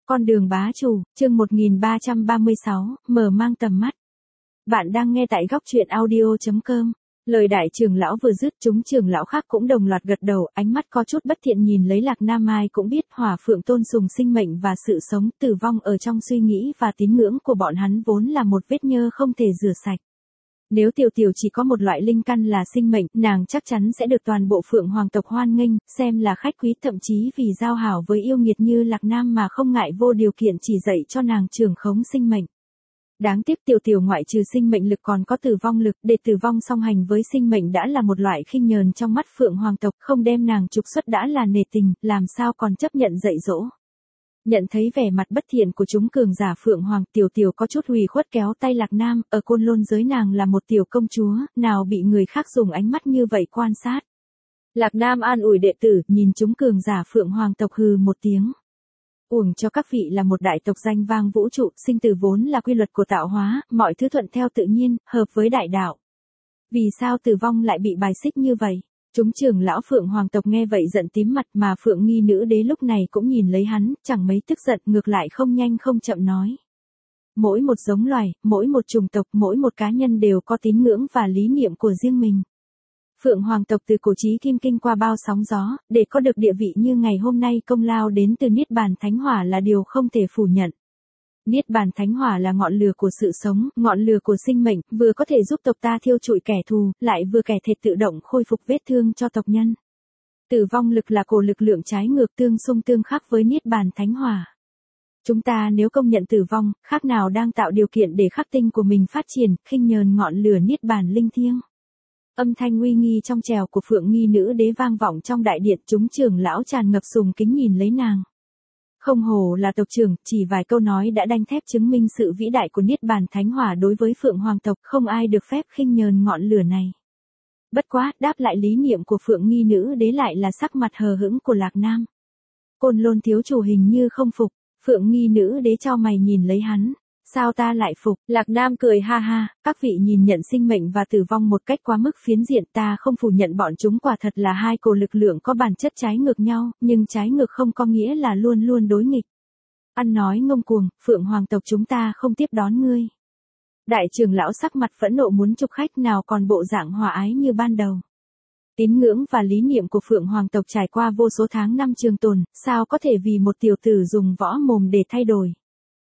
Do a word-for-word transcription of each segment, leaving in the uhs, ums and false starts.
Con đường bá chủ, chương một nghìn ba trăm ba mươi sáu, mở mang tầm mắt. Bạn đang nghe tại góc truyện audio chấm com. Lời đại trưởng lão vừa dứt, chúng trưởng lão khác cũng đồng loạt gật đầu, ánh mắt có chút bất thiện nhìn lấy Lạc Nam. Ai cũng biết Hỏa Phượng tôn sùng sinh mệnh và sự sống, tử vong ở trong suy nghĩ và tín ngưỡng của bọn hắn vốn là một vết nhơ không thể rửa sạch. Nếu Tiểu Tiểu chỉ có một loại linh căn là sinh mệnh, nàng chắc chắn sẽ được toàn bộ Phượng Hoàng tộc hoan nghênh, xem là khách quý, thậm chí vì giao hảo với yêu nghiệt như Lạc Nam mà không ngại vô điều kiện chỉ dạy cho nàng trưởng khống sinh mệnh. Đáng tiếc Tiểu Tiểu ngoại trừ sinh mệnh lực còn có tử vong lực, để tử vong song hành với sinh mệnh đã là một loại khinh nhờn trong mắt Phượng Hoàng tộc, không đem nàng trục xuất đã là nể tình, làm sao còn chấp nhận dạy dỗ. Nhận thấy vẻ mặt bất thiện của chúng cường giả Phượng Hoàng, Tiểu Tiểu có chút hủy khuất kéo tay Lạc Nam, ở Côn Lôn giới nàng là một tiểu công chúa, nào bị người khác dùng ánh mắt như vậy quan sát. Lạc Nam an ủi đệ tử, nhìn chúng cường giả Phượng Hoàng tộc hừ một tiếng. Uổng cho các vị là một đại tộc danh vang vũ trụ, sinh tử vốn là quy luật của tạo hóa, mọi thứ thuận theo tự nhiên, hợp với đại đạo. Vì sao tử vong lại bị bài xích như vậy? Chúng trưởng lão Phượng Hoàng tộc nghe vậy giận tím mặt, mà Phượng Nghi nữ đế lúc này cũng nhìn lấy hắn, chẳng mấy tức giận, ngược lại không nhanh không chậm nói. Mỗi một giống loài, mỗi một chủng tộc, mỗi một cá nhân đều có tín ngưỡng và lý niệm của riêng mình. Phượng Hoàng tộc từ cổ chí kim kinh qua bao sóng gió, để có được địa vị như ngày hôm nay công lao đến từ Niết Bàn Thánh Hỏa là điều không thể phủ nhận. Niết Bàn Thánh Hỏa là ngọn lửa của sự sống, ngọn lửa của sinh mệnh, vừa có thể giúp tộc ta thiêu trụi kẻ thù, lại vừa kẻ thể tự động khôi phục vết thương cho tộc nhân. Tử vong lực là cổ lực lượng trái ngược tương xung tương khắc với Niết Bàn Thánh Hỏa. Chúng ta nếu công nhận tử vong, khác nào đang tạo điều kiện để khắc tinh của mình phát triển, khinh nhờn ngọn lửa Niết Bàn linh thiêng. Âm thanh uy nghi trong trèo của Phượng Nghi nữ đế vang vọng trong đại điện, chúng trưởng lão tràn ngập sùng kính nhìn lấy nàng. Không hổ là tộc trưởng, chỉ vài câu nói đã đanh thép chứng minh sự vĩ đại của Niết Bàn Thánh Hỏa đối với Phượng Hoàng tộc, không ai được phép khinh nhờn ngọn lửa này. Bất quá, đáp lại lý niệm của Phượng Nghi nữ đế lại là sắc mặt hờ hững của Lạc Nam. Côn Lôn thiếu chủ hình như không phục, Phượng Nghi nữ đế chau mày nhìn lấy hắn. Sao ta lại phục? Lạc Nam cười ha ha, các vị nhìn nhận sinh mệnh và tử vong một cách quá mức phiến diện, ta không phủ nhận bọn chúng quả thật là hai cổ lực lượng có bản chất trái ngược nhau, nhưng trái ngược không có nghĩa là luôn luôn đối nghịch. Ăn nói ngông cuồng, Phượng Hoàng tộc chúng ta không tiếp đón ngươi. Đại trưởng lão sắc mặt phẫn nộ muốn chụp khách, nào còn bộ dạng hòa ái như ban đầu. Tín ngưỡng và lý niệm của Phượng Hoàng tộc trải qua vô số tháng năm trường tồn, sao có thể vì một tiểu tử dùng võ mồm để thay đổi.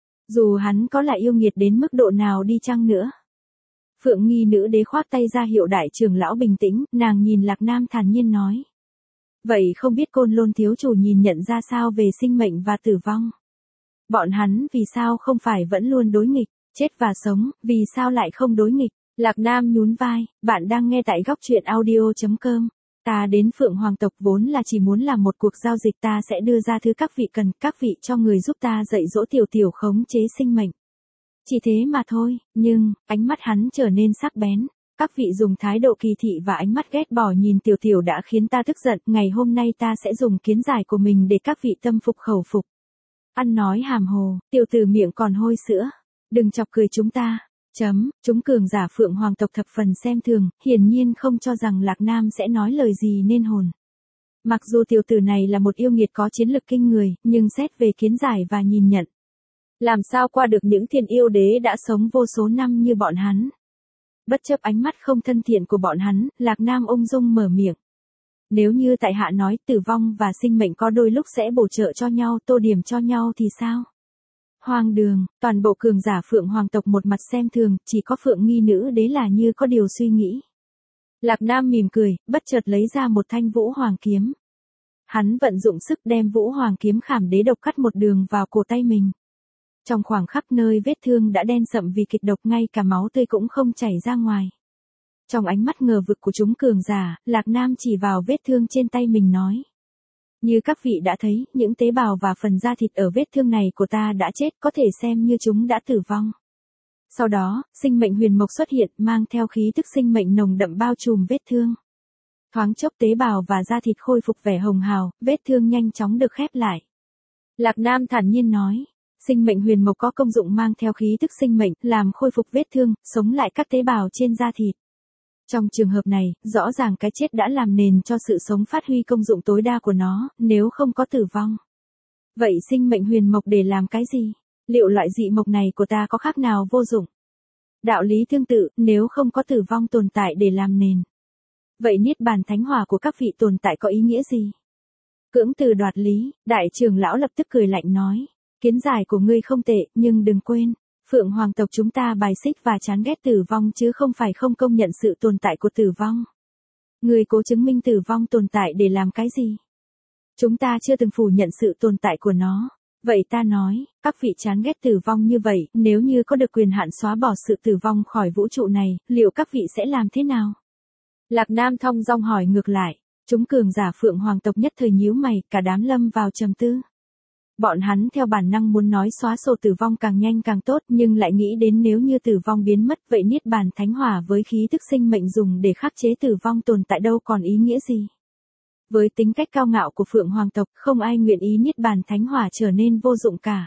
Dù hắn có là yêu nghiệt đến mức độ nào đi chăng nữa. Phượng Nghi nữ đế khoác tay ra hiệu đại trưởng lão bình tĩnh, nàng nhìn Lạc Nam thản nhiên nói. Vậy không biết Côn Lôn thiếu chủ nhìn nhận ra sao về sinh mệnh và tử vong? Bọn hắn vì sao không phải vẫn luôn đối nghịch, chết và sống, vì sao lại không đối nghịch? Lạc Nam nhún vai, bạn đang nghe tại góc truyện audio chấm com. Ta đến Phượng Hoàng tộc vốn là chỉ muốn làm một cuộc giao dịch, ta sẽ đưa ra thứ các vị cần, các vị cho người giúp ta dạy dỗ Tiểu Tiểu khống chế sinh mệnh. Chỉ thế mà thôi, nhưng, ánh mắt hắn trở nên sắc bén. Các vị dùng thái độ kỳ thị và ánh mắt ghét bỏ nhìn Tiểu Tiểu đã khiến ta tức giận, ngày hôm nay ta sẽ dùng kiến giải của mình để các vị tâm phục khẩu phục. Ăn nói hàm hồ, tiểu tử miệng còn hôi sữa. Đừng chọc cười chúng ta. Chấm, chúng cường giả Phượng Hoàng tộc thập phần xem thường, hiển nhiên không cho rằng Lạc Nam sẽ nói lời gì nên hồn. Mặc dù tiểu tử này là một yêu nghiệt có chiến lực kinh người, nhưng xét về kiến giải và nhìn nhận. Làm sao qua được những thiên yêu đế đã sống vô số năm như bọn hắn. Bất chấp ánh mắt không thân thiện của bọn hắn, Lạc Nam ung dung mở miệng. Nếu như tại hạ nói tử vong và sinh mệnh có đôi lúc sẽ bổ trợ cho nhau, tô điểm cho nhau thì sao? Hoang đường, toàn bộ cường giả Phượng Hoàng tộc một mặt xem thường, chỉ có Phượng Nghi nữ đế là như có điều suy nghĩ. Lạc Nam mỉm cười, bất chợt lấy ra một thanh Vũ Hoàng kiếm. Hắn vận dụng sức đem Vũ Hoàng kiếm khảm đế độc cắt một đường vào cổ tay mình. Trong khoảng khắc nơi vết thương đã đen sậm vì kịch độc, ngay cả máu tươi cũng không chảy ra ngoài. Trong ánh mắt ngờ vực của chúng cường giả, Lạc Nam chỉ vào vết thương trên tay mình nói. Như các vị đã thấy, những tế bào và phần da thịt ở vết thương này của ta đã chết, có thể xem như chúng đã tử vong. Sau đó, sinh mệnh huyền mộc xuất hiện, mang theo khí tức sinh mệnh nồng đậm bao trùm vết thương. Thoáng chốc tế bào và da thịt khôi phục vẻ hồng hào, vết thương nhanh chóng được khép lại. Lạc Nam thản nhiên nói, sinh mệnh huyền mộc có công dụng mang theo khí tức sinh mệnh, làm khôi phục vết thương, sống lại các tế bào trên da thịt. Trong trường hợp này, rõ ràng cái chết đã làm nền cho sự sống phát huy công dụng tối đa của nó, nếu không có tử vong. Vậy sinh mệnh huyền mộc để làm cái gì? Liệu loại dị mộc này của ta có khác nào vô dụng? Đạo lý tương tự, nếu không có tử vong tồn tại để làm nền. Vậy niết bàn thánh hỏa của các vị tồn tại có ý nghĩa gì? Cưỡng từ đoạt lý, đại trưởng lão lập tức cười lạnh nói. Kiến giải của ngươi không tệ, nhưng đừng quên, Phượng Hoàng tộc chúng ta bài xích và chán ghét tử vong chứ không phải không công nhận sự tồn tại của tử vong. Ngươi cố chứng minh tử vong tồn tại để làm cái gì? Chúng ta chưa từng phủ nhận sự tồn tại của nó. Vậy ta nói, các vị chán ghét tử vong như vậy, nếu như có được quyền hạn xóa bỏ sự tử vong khỏi vũ trụ này, liệu các vị sẽ làm thế nào? Lạc Nam thong dong hỏi ngược lại. Chúng cường giả Phượng Hoàng tộc nhất thời nhíu mày, cả đám lâm vào trầm tư. Bọn hắn theo bản năng muốn nói xóa sổ tử vong càng nhanh càng tốt, nhưng lại nghĩ đến nếu như tử vong biến mất, vậy niết bàn thánh hỏa với khí tức sinh mệnh dùng để khắc chế tử vong tồn tại đâu còn ý nghĩa gì? Với tính cách cao ngạo của Phượng Hoàng tộc, không ai nguyện ý niết bàn thánh hỏa trở nên vô dụng cả.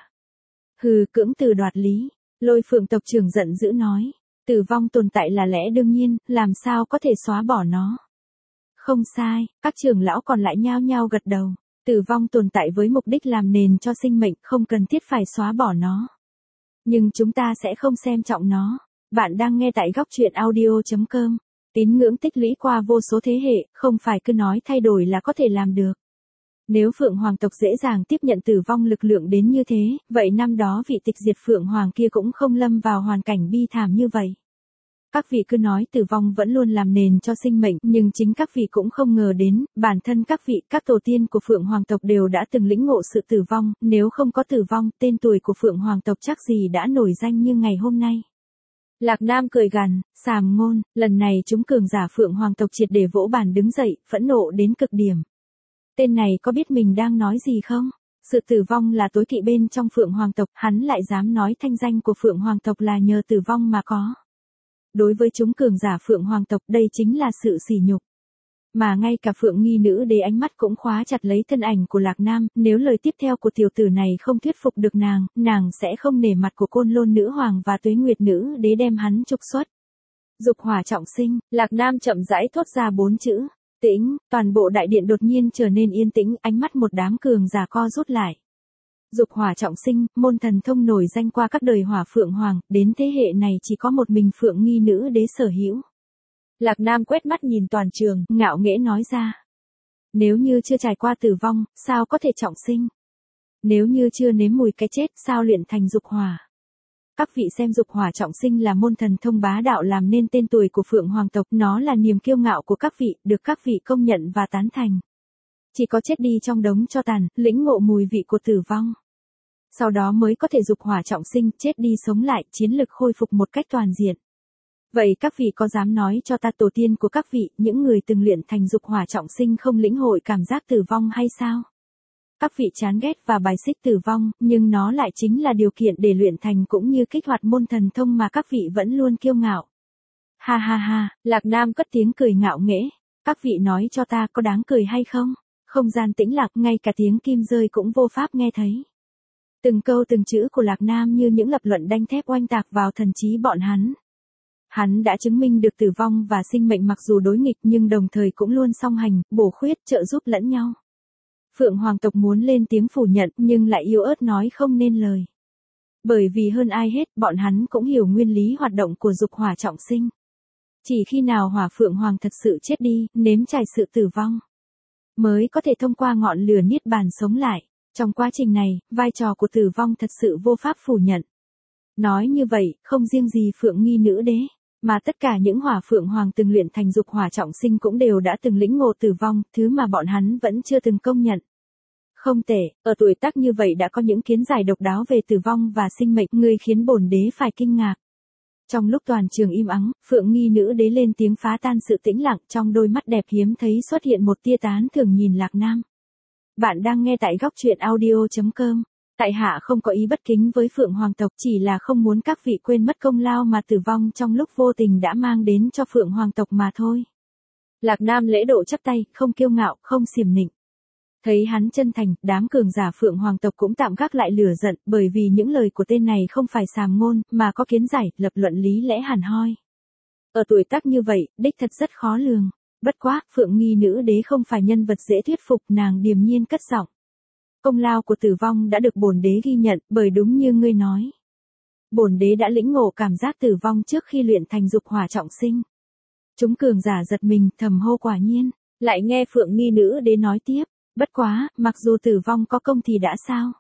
Hừ, cưỡng từ đoạt lý, Lôi Phượng tộc trưởng giận dữ nói, tử vong tồn tại là lẽ đương nhiên, làm sao có thể xóa bỏ nó? Không sai, các trưởng lão còn lại nhao nhao gật đầu. Tử vong tồn tại với mục đích làm nền cho sinh mệnh, không cần thiết phải xóa bỏ nó. Nhưng chúng ta sẽ không xem trọng nó. Bạn đang nghe tại góc truyện audio chấm com. Tín ngưỡng tích lũy qua vô số thế hệ, không phải cứ nói thay đổi là có thể làm được. Nếu Phượng Hoàng tộc dễ dàng tiếp nhận tử vong lực lượng đến như thế, vậy năm đó vị tịch diệt Phượng Hoàng kia cũng không lâm vào hoàn cảnh bi thảm như vậy. Các vị cứ nói tử vong vẫn luôn làm nền cho sinh mệnh, nhưng chính các vị cũng không ngờ đến, bản thân các vị, các tổ tiên của Phượng Hoàng tộc đều đã từng lĩnh ngộ sự tử vong, nếu không có tử vong, tên tuổi của Phượng Hoàng tộc chắc gì đã nổi danh như ngày hôm nay. Lạc Nam cười gằn, sàm ngôn, lần này chúng cường giả Phượng Hoàng tộc triệt để vỗ bàn đứng dậy, phẫn nộ đến cực điểm. Tên này có biết mình đang nói gì không? Sự tử vong là tối kỵ bên trong Phượng Hoàng tộc, hắn lại dám nói thanh danh của Phượng Hoàng tộc là nhờ tử vong mà có. Đối với chúng cường giả Phượng Hoàng tộc đây chính là sự sỉ nhục. Mà ngay cả Phượng Nghi nữ đế ánh mắt cũng khóa chặt lấy thân ảnh của Lạc Nam, nếu lời tiếp theo của tiểu tử này không thuyết phục được nàng, nàng sẽ không nể mặt của Côn Lôn nữ hoàng và Tuế Nguyệt nữ đế đem hắn trục xuất. Dục hỏa trọng sinh, Lạc Nam chậm rãi thốt ra bốn chữ, tĩnh, toàn bộ đại điện đột nhiên trở nên yên tĩnh, ánh mắt một đám cường giả co rút lại. Dục hỏa trọng sinh, môn thần thông nổi danh qua các đời hỏa Phượng Hoàng, đến thế hệ này chỉ có một mình Phượng Nghi nữ đế sở hữu. Lạc Nam quét mắt nhìn toàn trường, ngạo nghễ nói ra. Nếu như chưa trải qua tử vong, sao có thể trọng sinh? Nếu như chưa nếm mùi cái chết, sao luyện thành dục hỏa? Các vị xem dục hỏa trọng sinh là môn thần thông bá đạo làm nên tên tuổi của Phượng Hoàng tộc, nó là niềm kiêu ngạo của các vị, được các vị công nhận và tán thành. Chỉ có chết đi trong đống tro tàn, lĩnh ngộ mùi vị của tử vong. Sau đó mới có thể dục hỏa trọng sinh, chết đi sống lại, chiến lực khôi phục một cách toàn diện. Vậy các vị có dám nói cho ta tổ tiên của các vị, những người từng luyện thành dục hỏa trọng sinh không lĩnh hội cảm giác tử vong hay sao? Các vị chán ghét và bài xích tử vong, nhưng nó lại chính là điều kiện để luyện thành cũng như kích hoạt môn thần thông mà các vị vẫn luôn kiêu ngạo. Ha ha ha, Lạc Nam cất tiếng cười ngạo nghễ. Các vị nói cho ta có đáng cười hay không? Không gian tĩnh lặng, ngay cả tiếng kim rơi cũng vô pháp nghe thấy. Từng câu từng chữ của Lạc Nam như những lập luận đanh thép oanh tạc vào thần trí bọn hắn. Hắn đã chứng minh được tử vong và sinh mệnh mặc dù đối nghịch nhưng đồng thời cũng luôn song hành, bổ khuyết, trợ giúp lẫn nhau. Phượng Hoàng tộc muốn lên tiếng phủ nhận nhưng lại yếu ớt nói không nên lời. Bởi vì hơn ai hết, bọn hắn cũng hiểu nguyên lý hoạt động của dục hỏa trọng sinh. Chỉ khi nào hỏa Phượng Hoàng thật sự chết đi, nếm trải sự tử vong, mới có thể thông qua ngọn lửa niết bàn sống lại. Trong quá trình này, vai trò của tử vong thật sự vô pháp phủ nhận. Nói như vậy, không riêng gì Phượng Nghi nữ đế, mà tất cả những hỏa Phượng Hoàng từng luyện thành dục hỏa trọng sinh cũng đều đã từng lĩnh ngộ tử vong, thứ mà bọn hắn vẫn chưa từng công nhận. Không tệ, ở tuổi tác như vậy đã có những kiến giải độc đáo về tử vong và sinh mệnh, người khiến bổn đế phải kinh ngạc. Trong lúc toàn trường im ắng, Phượng Nghi nữ đế lên tiếng phá tan sự tĩnh lặng, trong đôi mắt đẹp hiếm thấy xuất hiện một tia tán thưởng nhìn Lạc Nam. Bạn đang nghe tại góc truyện audio chấm com. Tại hạ không có ý bất kính với Phượng Hoàng tộc, chỉ là không muốn các vị quên mất công lao mà tử vong trong lúc vô tình đã mang đến cho Phượng Hoàng tộc mà thôi. Lạc Nam lễ độ chắp tay, không kiêu ngạo, không xiểm nịnh. Thấy hắn chân thành, đám cường giả Phượng Hoàng tộc cũng tạm gác lại lửa giận, bởi vì những lời của tên này không phải sàm ngôn, mà có kiến giải, lập luận lý lẽ hẳn hoi. Ở tuổi tác như vậy, đích thật rất khó lường. Bất quá, Phượng Nghi nữ đế không phải nhân vật dễ thuyết phục, nàng điềm nhiên cất giọng. Công lao của Tử Vong đã được bổn đế ghi nhận, bởi đúng như ngươi nói. Bổn đế đã lĩnh ngộ cảm giác tử vong trước khi luyện thành dục hỏa trọng sinh. Chúng cường giả giật mình, thầm hô quả nhiên. Lại nghe Phượng Nghi Nữ Đế nói tiếp, bất quá, mặc dù Tử Vong có công thì đã sao?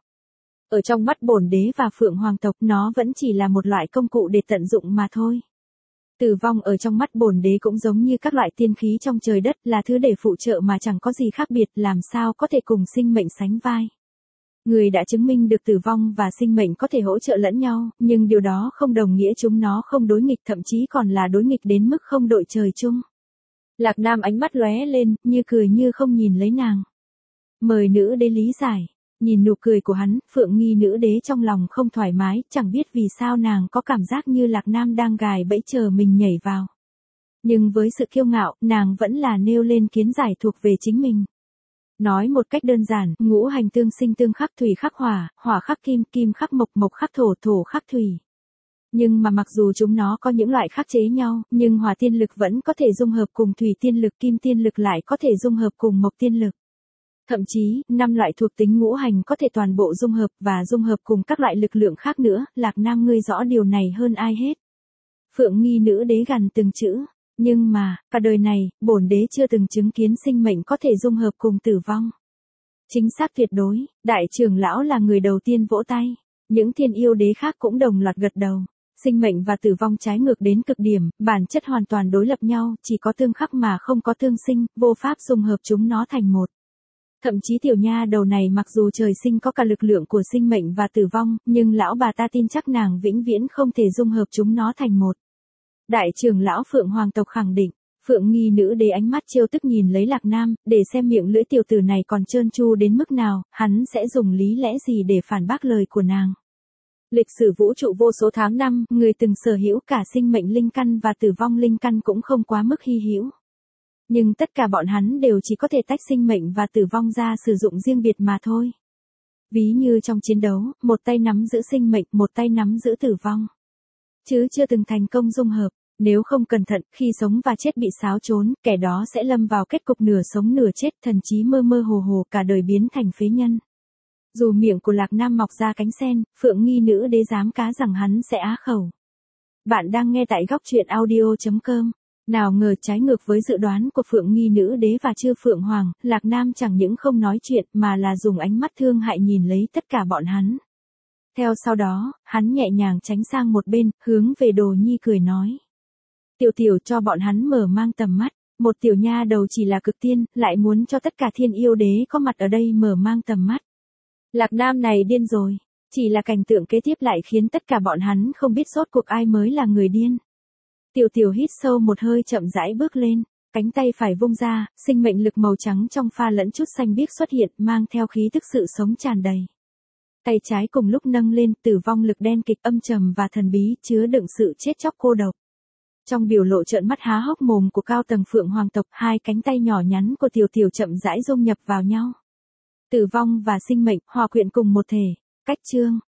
Ở trong mắt bổn đế và Phượng Hoàng tộc nó vẫn chỉ là một loại công cụ để tận dụng mà thôi. Tử vong ở trong mắt bổn đế cũng giống như các loại tiên khí trong trời đất, là thứ để phụ trợ mà chẳng có gì khác biệt, làm sao có thể cùng sinh mệnh sánh vai. Người đã chứng minh được tử vong và sinh mệnh có thể hỗ trợ lẫn nhau, nhưng điều đó không đồng nghĩa chúng nó không đối nghịch, thậm chí còn là đối nghịch đến mức không đội trời chung. Lạc Nam ánh mắt lóe lên, như cười như không nhìn lấy nàng. Mời nữ đế lý giải. Nhìn nụ cười của hắn, Phượng Nghi Nữ Đế trong lòng không thoải mái, chẳng biết vì sao nàng có cảm giác như Lạc Nam đang gài bẫy chờ mình nhảy vào. Nhưng với sự kiêu ngạo, nàng vẫn là nêu lên kiến giải thuộc về chính mình. Nói một cách đơn giản, ngũ hành tương sinh tương khắc, thủy khắc hỏa, hỏa khắc kim, kim khắc mộc, mộc khắc thổ, thổ khắc thủy. Nhưng mà mặc dù chúng nó có những loại khắc chế nhau, nhưng hỏa tiên lực vẫn có thể dung hợp cùng thủy tiên lực, kim tiên lực lại có thể dung hợp cùng mộc tiên lực. Thậm chí, năm loại thuộc tính ngũ hành có thể toàn bộ dung hợp và dung hợp cùng các loại lực lượng khác nữa, Lạc Nam ngươi rõ điều này hơn ai hết. Phượng Nghi Nữ Đế gằn từng chữ, nhưng mà, cả đời này, bổn đế chưa từng chứng kiến sinh mệnh có thể dung hợp cùng tử vong. Chính xác tuyệt đối, đại trưởng lão là người đầu tiên vỗ tay, những thiên yêu đế khác cũng đồng loạt gật đầu. Sinh mệnh và tử vong trái ngược đến cực điểm, bản chất hoàn toàn đối lập nhau, chỉ có tương khắc mà không có tương sinh, vô pháp dung hợp chúng nó thành một. Thậm chí tiểu nha đầu này mặc dù trời sinh có cả lực lượng của sinh mệnh và tử vong, nhưng lão bà ta tin chắc nàng vĩnh viễn không thể dung hợp chúng nó thành một. Đại trưởng lão Phượng Hoàng tộc khẳng định, Phượng Nghi Nữ Đế ánh mắt trêu tức nhìn lấy Lạc Nam, để xem miệng lưỡi tiểu tử này còn trơn tru đến mức nào, hắn sẽ dùng lý lẽ gì để phản bác lời của nàng. Lịch sử vũ trụ vô số tháng năm, người từng sở hữu cả sinh mệnh linh căn và tử vong linh căn cũng không quá mức hy hữu. Nhưng tất cả bọn hắn đều chỉ có thể tách sinh mệnh và tử vong ra sử dụng riêng biệt mà thôi. Ví như trong chiến đấu, một tay nắm giữ sinh mệnh, một tay nắm giữ tử vong. Chứ chưa từng thành công dung hợp, nếu không cẩn thận, khi sống và chết bị xáo trốn, kẻ đó sẽ lâm vào kết cục nửa sống nửa chết, thần trí mơ mơ hồ hồ, cả đời biến thành phế nhân. Dù miệng của Lạc Nam mọc ra cánh sen, Phượng Nghi Nữ Đế dám cá rằng hắn sẽ á khẩu. Bạn đang nghe tại góc truyện audio chấm com. Nào ngờ trái ngược với dự đoán của Phượng Nghi Nữ Đế và Chư Phượng Hoàng, Lạc Nam chẳng những không nói chuyện mà là dùng ánh mắt thương hại nhìn lấy tất cả bọn hắn. Theo sau đó, hắn nhẹ nhàng tránh sang một bên, hướng về Đồ Nhi cười nói. Tiểu tiểu cho bọn hắn mở mang tầm mắt, một tiểu nha đầu chỉ là cực tiên, lại muốn cho tất cả thiên yêu đế có mặt ở đây mở mang tầm mắt. Lạc Nam này điên rồi, chỉ là cảnh tượng kế tiếp lại khiến tất cả bọn hắn không biết rốt cuộc ai mới là người điên. Tiểu tiểu hít sâu một hơi chậm rãi bước lên, cánh tay phải vung ra, sinh mệnh lực màu trắng trong pha lẫn chút xanh biếc xuất hiện, mang theo khí tức sự sống tràn đầy. Tay trái cùng lúc nâng lên, tử vong lực đen kịch âm trầm và thần bí, chứa đựng sự chết chóc cô độc. Trong biểu lộ trợn mắt há hốc mồm của cao tầng Phượng Hoàng tộc, hai cánh tay nhỏ nhắn của tiểu tiểu chậm rãi dung nhập vào nhau. Tử vong và sinh mệnh, hòa quyện cùng một thể. Cách chương